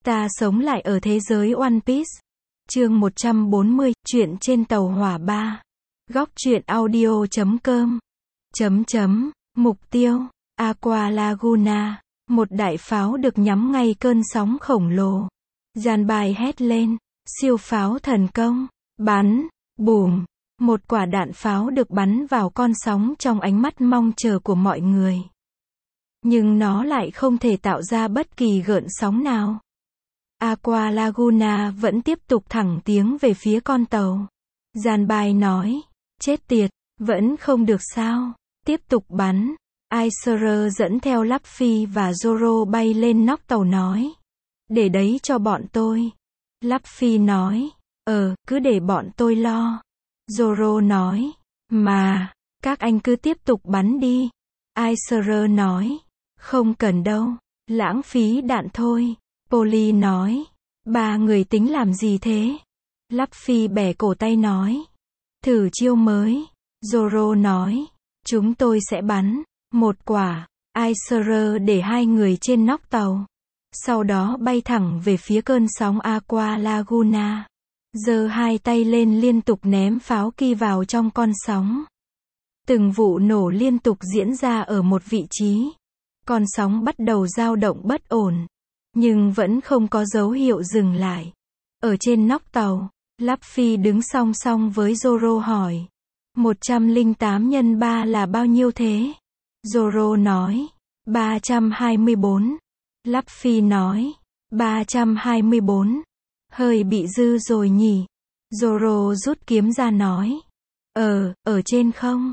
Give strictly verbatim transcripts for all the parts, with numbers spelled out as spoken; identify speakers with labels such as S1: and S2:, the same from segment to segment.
S1: Ta sống lại ở thế giới One Piece. Chương một trăm bốn mươi, chuyện trên tàu hỏa ba. Góc truyện audio chấm com. Chấm chấm, mục tiêu, Aqua Laguna. Một đại pháo được nhắm ngay cơn sóng khổng lồ. Gian bài hét lên, siêu pháo thần công, bắn, bùm. Một quả đạn pháo được bắn vào con sóng trong ánh mắt mong chờ của mọi người. Nhưng nó lại không thể tạo ra bất kỳ gợn sóng nào. Aqua Laguna vẫn tiếp tục thẳng tiến về phía con tàu. Gian bài nói, chết tiệt, vẫn không được sao, tiếp tục bắn. Aiser dẫn theo Luffy và Zoro bay lên nóc tàu nói, để đấy cho bọn tôi. Luffy nói, ờ, cứ để bọn tôi lo. Zoro nói, mà, các anh cứ tiếp tục bắn đi. Aiser nói, không cần đâu, lãng phí đạn thôi. Polly nói, ba người tính làm gì thế? Luffy bẻ cổ tay nói, thử chiêu mới. Zoro nói, chúng tôi sẽ bắn một quả. Aiser để hai người trên nóc tàu, sau đó bay thẳng về phía cơn sóng Aqua Laguna. Giơ hai tay lên liên tục ném pháo ki vào trong con sóng. Từng vụ nổ liên tục diễn ra ở một vị trí. Con sóng bắt đầu dao động bất ổn, nhưng vẫn không có dấu hiệu dừng lại. Ở trên nóc tàu, Luffy đứng song song với Zoro hỏi, một trăm lẻ tám nhân ba là bao nhiêu thế? Zoro nói, ba trăm hai mươi bốn. Luffy nói, ba trăm hai mươi bốn. Hơi bị dư rồi nhỉ? Zoro rút kiếm ra nói, ờ, ở trên không?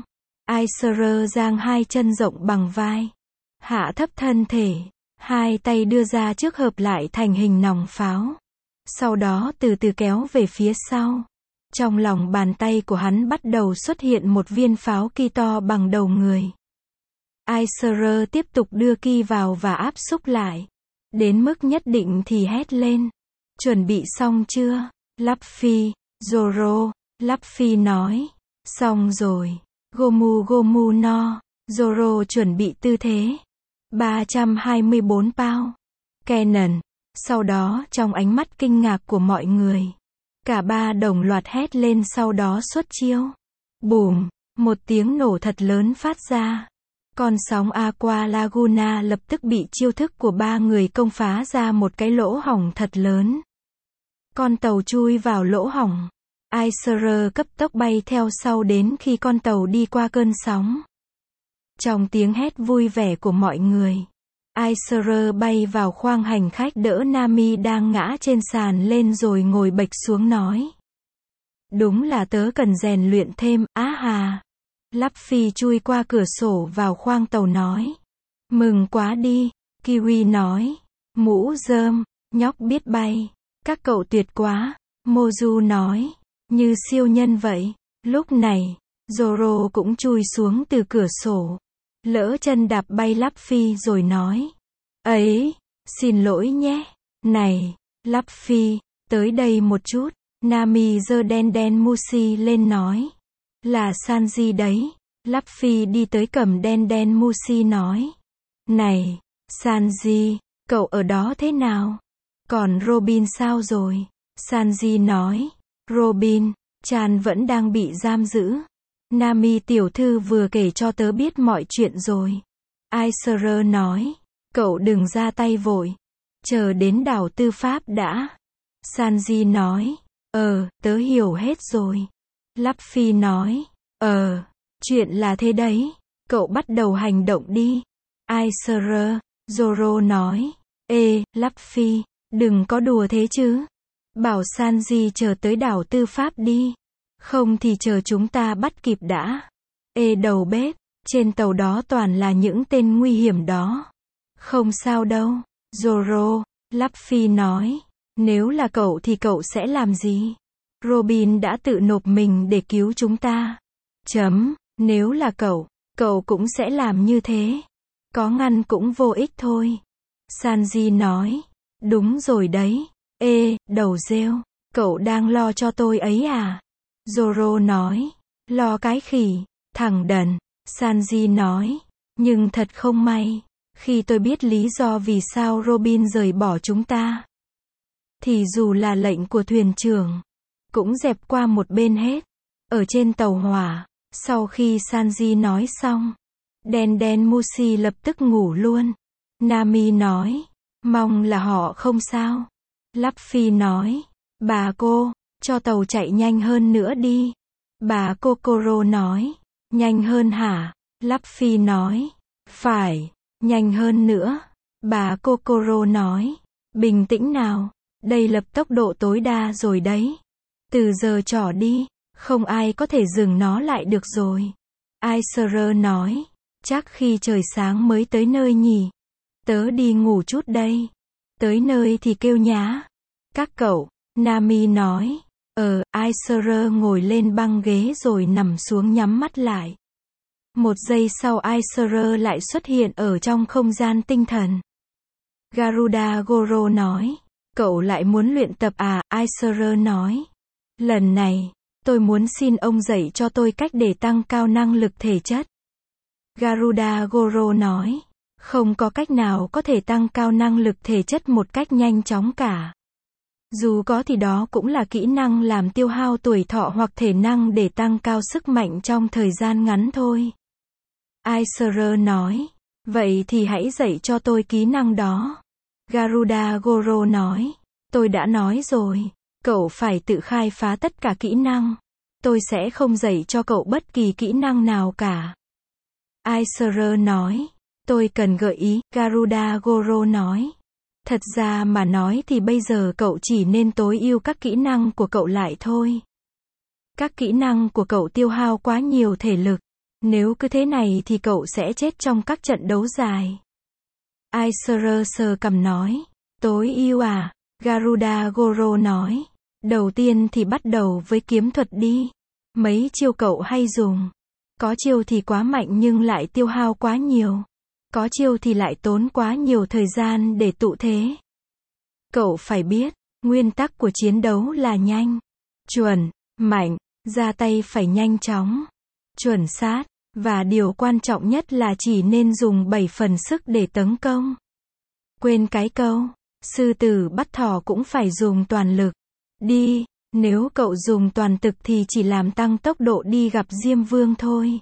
S1: Aiser giang hai chân rộng bằng vai, hạ thấp thân thể, hai tay đưa ra trước hợp lại thành hình nòng pháo. Sau đó từ từ kéo về phía sau. Trong lòng bàn tay của hắn bắt đầu xuất hiện một viên pháo ki to bằng đầu người. Aiser tiếp tục đưa ki vào và áp xúc lại. Đến mức nhất định thì hét lên, chuẩn bị xong chưa? Luffy, Zoro. Luffy nói, xong rồi. Gomu Gomu no. Zoro chuẩn bị tư thế. ba trăm hai mươi bốn pound. Cannon. Sau đó trong ánh mắt kinh ngạc của mọi người, cả ba đồng loạt hét lên sau đó xuất chiêu. Bùm, một tiếng nổ thật lớn phát ra. Con sóng Aqua Laguna lập tức bị chiêu thức của ba người công phá ra một cái lỗ hổng thật lớn. Con tàu chui vào lỗ hổng. Aiser cấp tốc bay theo sau đến khi con tàu đi qua cơn sóng. Trong tiếng hét vui vẻ của mọi người, Aiser bay vào khoang hành khách đỡ Nami đang ngã trên sàn lên rồi ngồi bệch xuống nói, đúng là tớ cần rèn luyện thêm, á hà. Luffy chui qua cửa sổ vào khoang tàu nói, mừng quá đi. Kiwi nói, mũ rơm, nhóc biết bay, các cậu tuyệt quá. Mozu nói, như siêu nhân vậy. Lúc này, Zoro cũng chui xuống từ cửa sổ, lỡ chân đạp bay Luffy rồi nói, ấy, xin lỗi nhé. Này, Luffy, tới đây một chút. Nami giơ đen đen Mushi lên nói, là Sanji đấy. Luffy đi tới cầm đen đen Mushi nói, này, Sanji, cậu ở đó thế nào? Còn Robin sao rồi? Sanji nói, Robin, Chan vẫn đang bị giam giữ. Nami tiểu thư vừa kể cho tớ biết mọi chuyện rồi. Aiser nói, cậu đừng ra tay vội, chờ đến đảo tư pháp đã. Sanji nói, ờ, tớ hiểu hết rồi. Luffy nói, ờ, chuyện là thế đấy, cậu bắt đầu hành động đi. Aiser. Zoro nói, ê, Luffy, đừng có đùa thế chứ. Bảo Sanji chờ tới đảo tư pháp đi, không thì chờ chúng ta bắt kịp đã. Ê đầu bếp, trên tàu đó toàn là những tên nguy hiểm đó. Không sao đâu, Zoro. Luffy nói, nếu là cậu thì cậu sẽ làm gì? Robin đã tự nộp mình để cứu chúng ta. Chấm, nếu là cậu, cậu cũng sẽ làm như thế. Có ngăn cũng vô ích thôi. Sanji nói, đúng rồi đấy. Ê, đầu rêu, cậu đang lo cho tôi ấy à? Zoro nói, lo cái khỉ, thằng đần. Sanji nói, nhưng thật không may, khi tôi biết lý do vì sao Robin rời bỏ chúng ta, thì dù là lệnh của thuyền trưởng, cũng dẹp qua một bên hết. Ở trên tàu hỏa, sau khi Sanji nói xong, đen đen Mushi lập tức ngủ luôn. Nami nói, mong là họ không sao. Luffy nói, bà cô, cho tàu chạy nhanh hơn nữa đi. Bà Kokoro nói, nhanh hơn hả? Luffy nói, phải, nhanh hơn nữa. Bà Kokoro nói, bình tĩnh nào, đây lập tốc độ tối đa rồi đấy. Từ giờ trở đi, không ai có thể dừng nó lại được rồi. Aiser nói, chắc khi trời sáng mới tới nơi nhỉ. Tớ đi ngủ chút đây. Tới nơi thì kêu nhá. Các cậu, Nami nói. Ờ, Aiser ngồi lên băng ghế rồi nằm xuống nhắm mắt lại. Một giây sau Aiser lại xuất hiện ở trong không gian tinh thần. Garuda Goro nói. Cậu lại muốn luyện tập à? Aiser nói. Lần này, tôi muốn xin ông dạy cho tôi cách để tăng cao năng lực thể chất. Garuda Goro nói. Không có cách nào có thể tăng cao năng lực thể chất một cách nhanh chóng cả. Dù có thì đó cũng là kỹ năng làm tiêu hao tuổi thọ hoặc thể năng để tăng cao sức mạnh trong thời gian ngắn thôi. Aiser nói. Vậy thì hãy dạy cho tôi kỹ năng đó. Garuda Goro nói. Tôi đã nói rồi. Cậu phải tự khai phá tất cả kỹ năng. Tôi sẽ không dạy cho cậu bất kỳ kỹ năng nào cả. Aiser nói. Tôi cần gợi ý, Garuda Goro nói. Thật ra mà nói thì bây giờ cậu chỉ nên tối ưu các kỹ năng của cậu lại thôi. Các kỹ năng của cậu tiêu hao quá nhiều thể lực. Nếu cứ thế này thì cậu sẽ chết trong các trận đấu dài. Aiser sờ cằm nói. Tối ưu à? Garuda Goro nói. Đầu tiên thì bắt đầu với kiếm thuật đi. Mấy chiêu cậu hay dùng. Có chiêu thì quá mạnh nhưng lại tiêu hao quá nhiều. Có chiêu thì lại tốn quá nhiều thời gian để tụ thế. Cậu phải biết, nguyên tắc của chiến đấu là nhanh, chuẩn, mạnh, ra tay phải nhanh chóng, chuẩn xác, và điều quan trọng nhất là chỉ nên dùng bảy phần sức để tấn công. Quên cái câu, sư tử bắt thỏ cũng phải dùng toàn lực. Đi, nếu cậu dùng toàn lực thì chỉ làm tăng tốc độ đi gặp Diêm Vương thôi.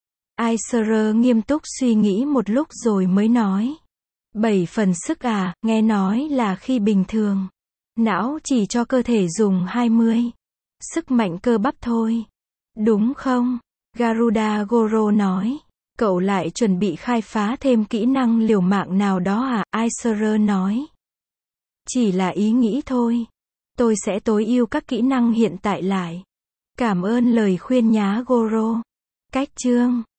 S1: Aiser nghiêm túc suy nghĩ một lúc rồi mới nói. Bảy phần sức à, nghe nói là khi bình thường. Não chỉ cho cơ thể dùng hai mươi. Sức mạnh cơ bắp thôi. Đúng không? Garuda Goro nói. Cậu lại chuẩn bị khai phá thêm kỹ năng liều mạng nào đó à? Aiser nói. Chỉ là ý nghĩ thôi. Tôi sẽ tối ưu các kỹ năng hiện tại lại. Cảm ơn lời khuyên nhá Goro. Cách chương